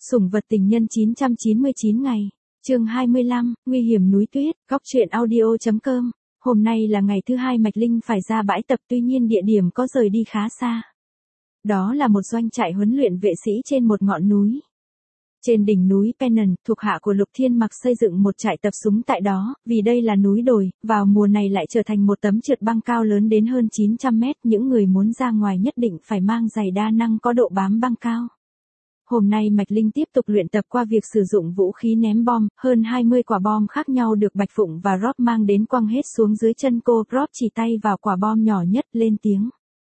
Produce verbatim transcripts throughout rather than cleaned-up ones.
Sủng vật tình nhân chín trăm chín mươi chín ngày. Chương hai mươi lăm, nguy hiểm núi tuyết, góc truyện audio.com. Hôm nay là ngày thứ hai Mạch Linh phải ra bãi tập, tuy nhiên địa điểm có rời đi khá xa. Đó là một doanh trại huấn luyện vệ sĩ trên một ngọn núi. Trên đỉnh núi Pennant, thuộc hạ của Lục Thiên Mặc xây dựng một trại tập súng tại đó, vì đây là núi đồi, vào mùa này lại trở thành một tấm trượt băng cao lớn đến hơn chín trăm mét, những người muốn ra ngoài nhất định phải mang giày đa năng có độ bám băng cao. Hôm nay Mạch Linh tiếp tục luyện tập qua việc sử dụng vũ khí ném bom, hơn hai mươi quả bom khác nhau được Bạch Phụng và Rob mang đến quăng hết xuống dưới chân cô, Rob chỉ tay vào quả bom nhỏ nhất lên tiếng.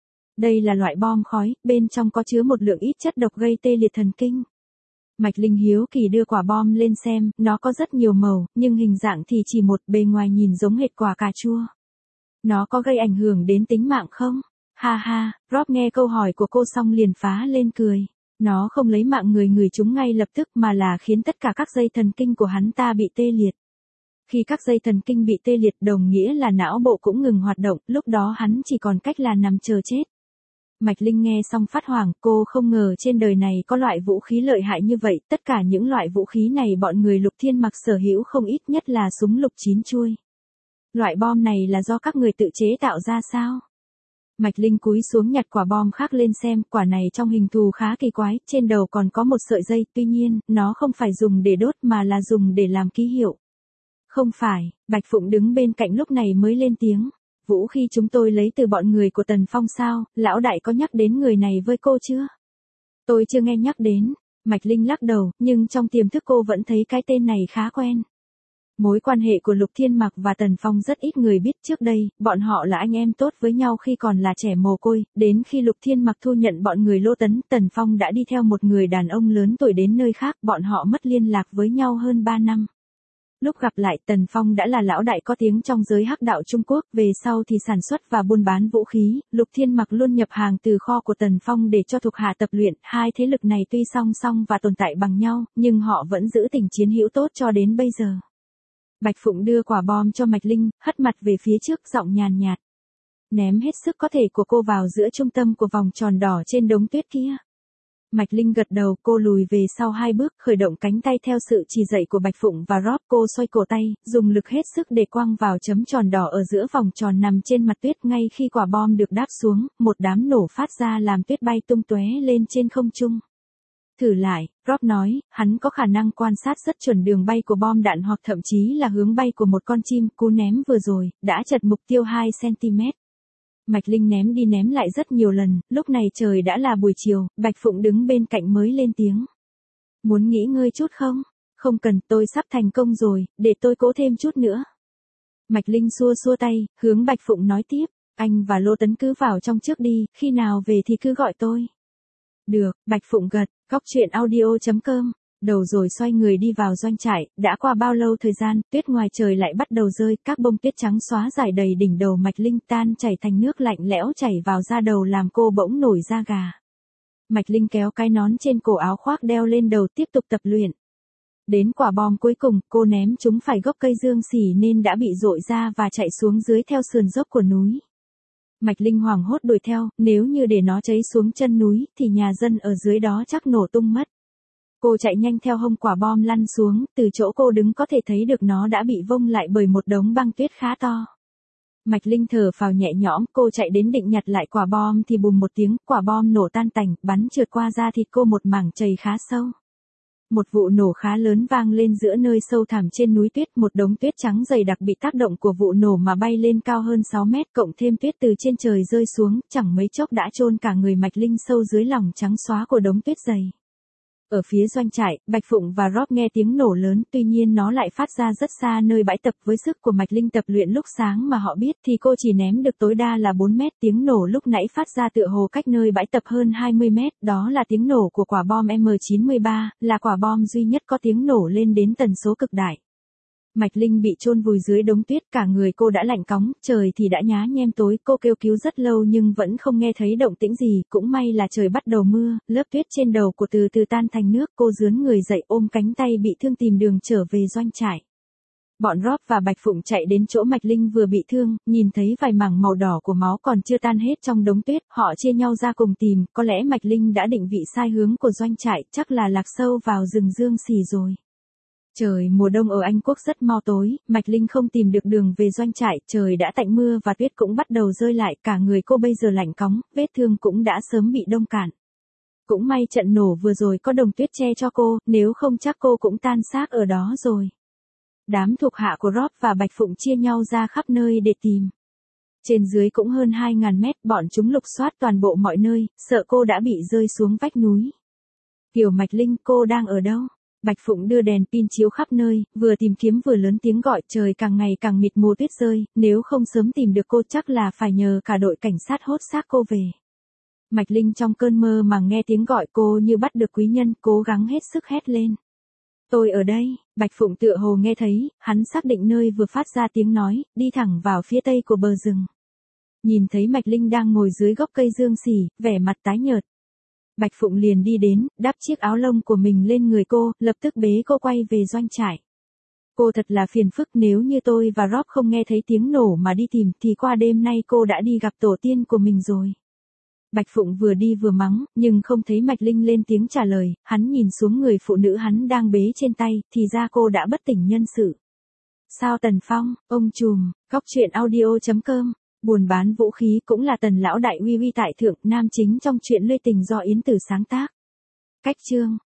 Đây là loại bom khói, bên trong có chứa một lượng ít chất độc gây tê liệt thần kinh. Mạch Linh hiếu kỳ đưa quả bom lên xem, nó có rất nhiều màu, nhưng hình dạng thì chỉ một, bề ngoài nhìn giống hệt quả cà chua. Nó có gây ảnh hưởng đến tính mạng không? Ha ha, Rob nghe câu hỏi của cô xong liền phá lên cười. Nó không lấy mạng người người chúng ngay lập tức mà là khiến tất cả các dây thần kinh của hắn ta bị tê liệt. Khi các dây thần kinh bị tê liệt đồng nghĩa là não bộ cũng ngừng hoạt động, lúc đó hắn chỉ còn cách là nằm chờ chết. Mạch Linh nghe xong phát hoảng, cô không ngờ trên đời này có loại vũ khí lợi hại như vậy, tất cả những loại vũ khí này bọn người Lục Thiên Mặc sở hữu không ít, nhất là súng lục chín chuôi. Loại bom này là do các người tự chế tạo ra sao? Mạch Linh cúi xuống nhặt quả bom khác lên xem, quả này trong hình thù khá kỳ quái, trên đầu còn có một sợi dây, tuy nhiên, nó không phải dùng để đốt mà là dùng để làm ký hiệu. Không phải, Bạch Phụng đứng bên cạnh lúc này mới lên tiếng. Vũ khí chúng tôi lấy từ bọn người của Tần Phong sao, lão đại có nhắc đến người này với cô chưa? Tôi chưa nghe nhắc đến, Mạch Linh lắc đầu, nhưng trong tiềm thức cô vẫn thấy cái tên này khá quen. Mối quan hệ của Lục Thiên Mặc và Tần Phong rất ít người biết, trước đây, bọn họ là anh em tốt với nhau khi còn là trẻ mồ côi, đến khi Lục Thiên Mặc thu nhận bọn người Lô Tấn, Tần Phong đã đi theo một người đàn ông lớn tuổi đến nơi khác, bọn họ mất liên lạc với nhau hơn ba năm. Lúc gặp lại, Tần Phong đã là lão đại có tiếng trong giới hắc đạo Trung Quốc, về sau thì sản xuất và buôn bán vũ khí, Lục Thiên Mặc luôn nhập hàng từ kho của Tần Phong để cho thuộc hạ tập luyện, hai thế lực này tuy song song và tồn tại bằng nhau, nhưng họ vẫn giữ tình chiến hữu tốt cho đến bây giờ. Bạch Phụng đưa quả bom cho Mạch Linh, hất mặt về phía trước, giọng nhàn nhạt. Ném hết sức có thể của cô vào giữa trung tâm của vòng tròn đỏ trên đống tuyết kia. Mạch Linh gật đầu, cô lùi về sau hai bước, khởi động cánh tay theo sự chỉ dạy của Bạch Phụng và Rob, cô xoay cổ tay, dùng lực hết sức để quăng vào chấm tròn đỏ ở giữa vòng tròn nằm trên mặt tuyết. Ngay khi quả bom được đáp xuống, một đám nổ phát ra làm tuyết bay tung tóe lên trên không trung. Thử lại, Rob nói, hắn có khả năng quan sát rất chuẩn đường bay của bom đạn hoặc thậm chí là hướng bay của một con chim, cú ném vừa rồi, đã chật mục tiêu hai xăng-ti-mét. Mạch Linh ném đi ném lại rất nhiều lần, lúc này trời đã là buổi chiều, Bạch Phụng đứng bên cạnh mới lên tiếng. Muốn nghỉ ngơi chút không? Không cần, tôi sắp thành công rồi, để tôi cố thêm chút nữa. Mạch Linh xua xua tay, hướng Bạch Phụng nói tiếp, anh và Lô Tấn cứ vào trong trước đi, khi nào về thì cứ gọi tôi. Được, Bạch Phụng gật, góc truyện audio.com. Đầu rồi xoay người đi vào doanh trại, đã qua bao lâu thời gian, tuyết ngoài trời lại bắt đầu rơi, các bông tuyết trắng xóa dài đầy đỉnh đầu Mạch Linh, tan chảy thành nước lạnh lẽo chảy vào da đầu làm cô bỗng nổi da gà. Mạch Linh kéo cái nón trên cổ áo khoác đeo lên đầu tiếp tục tập luyện. Đến quả bom cuối cùng, cô ném chúng phải gốc cây dương xỉ nên đã bị dội ra và chạy xuống dưới theo sườn dốc của núi. Mạch Linh hoảng hốt đuổi theo, nếu như để nó cháy xuống chân núi, thì nhà dân ở dưới đó chắc nổ tung mất. Cô chạy nhanh theo hông quả bom lăn xuống, từ chỗ cô đứng có thể thấy được nó đã bị vông lại bởi một đống băng tuyết khá to. Mạch Linh thở phào nhẹ nhõm, cô chạy đến định nhặt lại quả bom thì bùm một tiếng, quả bom nổ tan tành, bắn trượt qua da thịt cô một mảng chảy khá sâu. Một vụ nổ khá lớn vang lên giữa nơi sâu thẳm trên núi tuyết, một đống tuyết trắng dày đặc bị tác động của vụ nổ mà bay lên cao hơn sáu mét, cộng thêm tuyết từ trên trời rơi xuống, chẳng mấy chốc đã chôn cả người Mạch Linh sâu dưới lòng trắng xóa của đống tuyết dày. Ở phía doanh trại, Bạch Phụng và Rob nghe tiếng nổ lớn, tuy nhiên nó lại phát ra rất xa nơi bãi tập. Với sức của Mạch Linh tập luyện lúc sáng mà họ biết thì cô chỉ ném được tối đa là bốn mét. Tiếng nổ lúc nãy phát ra tựa hồ cách nơi bãi tập hơn hai mươi mét, đó là tiếng nổ của quả bom M chín mươi ba, là quả bom duy nhất có tiếng nổ lên đến tần số cực đại. Mạch Linh bị chôn vùi dưới đống tuyết, cả người cô đã lạnh cóng, trời thì đã nhá nhem tối, cô kêu cứu rất lâu nhưng vẫn không nghe thấy động tĩnh gì, cũng may là trời bắt đầu mưa, lớp tuyết trên đầu của từ từ tan thành nước, cô rướn người dậy ôm cánh tay bị thương tìm đường trở về doanh trại. Bọn Rob và Bạch Phụng chạy đến chỗ Mạch Linh vừa bị thương, nhìn thấy vài mảng màu đỏ của máu còn chưa tan hết trong đống tuyết, họ chia nhau ra cùng tìm, có lẽ Mạch Linh đã định vị sai hướng của doanh trại, chắc là lạc sâu vào rừng Dương Xì rồi. Trời mùa đông ở Anh Quốc rất mau tối, Mạch Linh không tìm được đường về doanh trại, trời đã tạnh mưa và tuyết cũng bắt đầu rơi lại, cả người cô bây giờ lạnh cóng, vết thương cũng đã sớm bị đông cạn. Cũng may trận nổ vừa rồi có đồng tuyết che cho cô, nếu không chắc cô cũng tan xác ở đó rồi. Đám thuộc hạ của Rob và Bạch Phụng chia nhau ra khắp nơi để tìm. Trên dưới cũng hơn hai ngàn mét, bọn chúng lục soát toàn bộ mọi nơi, sợ cô đã bị rơi xuống vách núi. Tiểu Mạch Linh, cô đang ở đâu? Bạch Phụng đưa đèn pin chiếu khắp nơi, vừa tìm kiếm vừa lớn tiếng gọi, trời càng ngày càng mịt mù tuyết rơi, nếu không sớm tìm được cô chắc là phải nhờ cả đội cảnh sát hốt xác cô về. Mạch Linh trong cơn mơ mà nghe tiếng gọi cô như bắt được quý nhân, cố gắng hết sức hét lên. Tôi ở đây. Bạch Phụng tựa hồ nghe thấy, hắn xác định nơi vừa phát ra tiếng nói, đi thẳng vào phía tây của bờ rừng. Nhìn thấy Mạch Linh đang ngồi dưới gốc cây dương xỉ, vẻ mặt tái nhợt. Bạch Phụng liền đi đến, đắp chiếc áo lông của mình lên người cô, lập tức bế cô quay về doanh trại. Cô thật là phiền phức, nếu như tôi và Rob không nghe thấy tiếng nổ mà đi tìm thì qua đêm nay cô đã đi gặp tổ tiên của mình rồi. Bạch Phụng vừa đi vừa mắng, nhưng không thấy Mạch Linh lên tiếng trả lời, hắn nhìn xuống người phụ nữ hắn đang bế trên tay, thì ra cô đã bất tỉnh nhân sự. Sao Tần Phong, ông trùm, góc truyện audio chấm com, buôn bán vũ khí cũng là Tần lão đại uy uy tại thượng, nam chính trong truyện Lê Tình do Yến Tử sáng tác. Cách chương